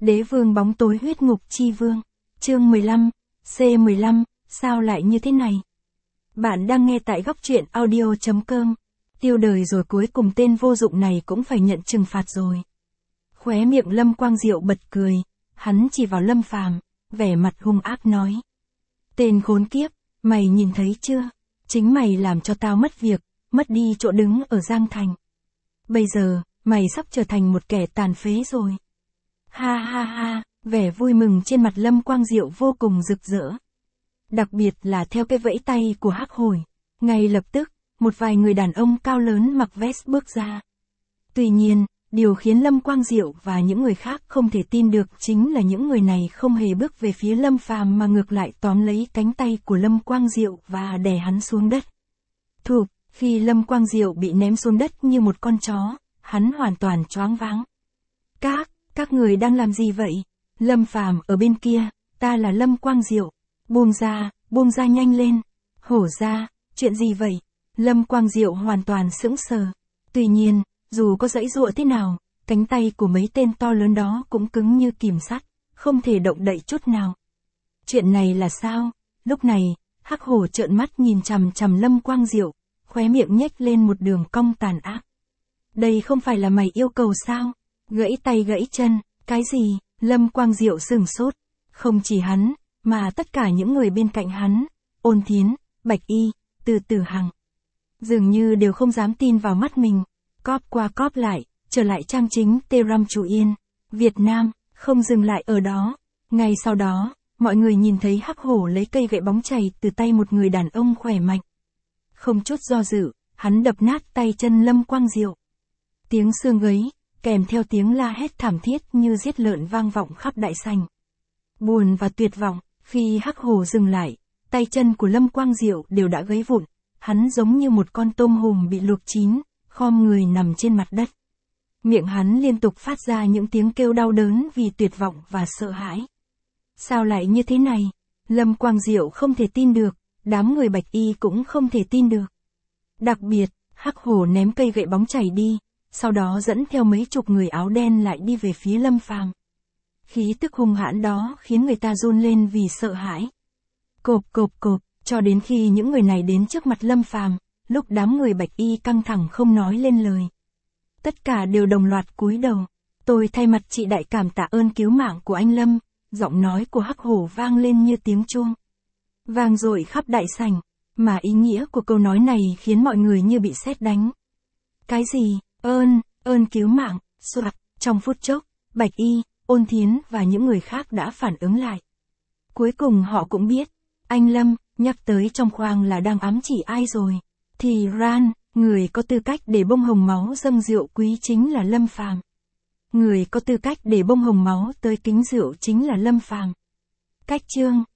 Đế vương bóng tối huyết ngục chi vương. Chương 15, C15, sao lại như thế này? Bạn đang nghe tại góc truyện audio.com. Tiêu đời rồi, cuối cùng tên vô dụng này cũng phải nhận trừng phạt rồi. Khóe miệng Lâm Quang Diệu bật cười, hắn chỉ vào Lâm Phàm, vẻ mặt hung ác nói. Tên khốn kiếp, mày nhìn thấy chưa? Chính mày làm cho tao mất việc, mất đi chỗ đứng ở Giang Thành. Bây giờ, mày sắp trở thành một kẻ tàn phế rồi. Ha ha ha, vẻ vui mừng trên mặt Lâm Quang Diệu vô cùng rực rỡ. Đặc biệt là theo cái vẫy tay của Hắc Hồi, ngay lập tức, một vài người đàn ông cao lớn mặc vest bước ra. Tuy nhiên, điều khiến Lâm Quang Diệu và những người khác không thể tin được chính là những người này không hề bước về phía Lâm Phàm mà ngược lại tóm lấy cánh tay của Lâm Quang Diệu và đè hắn xuống đất. Thụp, khi Lâm Quang Diệu bị ném xuống đất như một con chó, hắn hoàn toàn choáng váng. Các người đang làm gì vậy? Lâm Phàm ở bên kia, ta là Lâm Quang Diệu. Buông ra nhanh lên. Hổ ra, chuyện gì vậy? Lâm Quang Diệu hoàn toàn sững sờ. Tuy nhiên, dù có giãy giụa thế nào, cánh tay của mấy tên to lớn đó cũng cứng như kìm sắt, không thể động đậy chút nào. Chuyện này là sao? Lúc này, Hắc Hổ trợn mắt nhìn chằm chằm Lâm Quang Diệu, khóe miệng nhếch lên một đường cong tàn ác. Đây không phải là mày yêu cầu sao? Gãy tay gãy chân, cái gì? Lâm Quang Diệu sửng sốt. Không chỉ hắn, mà tất cả những người bên cạnh hắn, Ôn Thiến, Bạch Y, Từ Tử Hằng, dường như đều không dám tin vào mắt mình. Cóp qua cóp lại, trở lại trang chính T-Ram Chủ Yên, Việt Nam, không dừng lại ở đó. Ngay sau đó, mọi người nhìn thấy Hắc Hổ lấy cây gậy bóng chày từ tay một người đàn ông khỏe mạnh. Không chút do dự, hắn đập nát tay chân Lâm Quang Diệu. Tiếng xương gấy, kèm theo tiếng la hét thảm thiết như giết lợn vang vọng khắp đại sảnh. Buồn và tuyệt vọng, khi Hắc Hổ dừng lại, tay chân của Lâm Quang Diệu đều đã gấy vụn, hắn giống như một con tôm hùm bị luộc chín, khom người nằm trên mặt đất. Miệng hắn liên tục phát ra những tiếng kêu đau đớn vì tuyệt vọng và sợ hãi. Sao lại như thế này? Lâm Quang Diệu không thể tin được, đám người Bạch Y cũng không thể tin được. Đặc biệt, Hắc Hổ ném cây gậy bóng chày đi, sau đó dẫn theo mấy chục người áo đen lại đi về phía Lâm Phàm. Khí tức hung hãn đó khiến người ta run lên vì sợ hãi. Cộp, cho đến khi những người này đến trước mặt Lâm Phàm, lúc đám người Bạch Y căng thẳng không nói lên lời. Tất cả đều đồng loạt cúi đầu. Tôi thay mặt chị đại cảm tạ ơn cứu mạng của anh Lâm. Giọng nói của Hắc Hổ vang lên như tiếng chuông, vang dội khắp đại sảnh, mà ý nghĩa của câu nói này khiến mọi người như bị sét đánh. Cái gì? Ơn cứu mạng? Soạt, trong phút chốc, Bạch Y, Ôn Thiến và những người khác đã phản ứng lại. Cuối cùng họ cũng biết, anh Lâm nhắc tới trong khoang là đang ám chỉ ai rồi. Thì Ran, người có tư cách để bông hồng máu dâng rượu quý chính là Lâm Phàm. Người có tư cách để bông hồng máu tới kính rượu chính là Lâm Phàm. Cách chương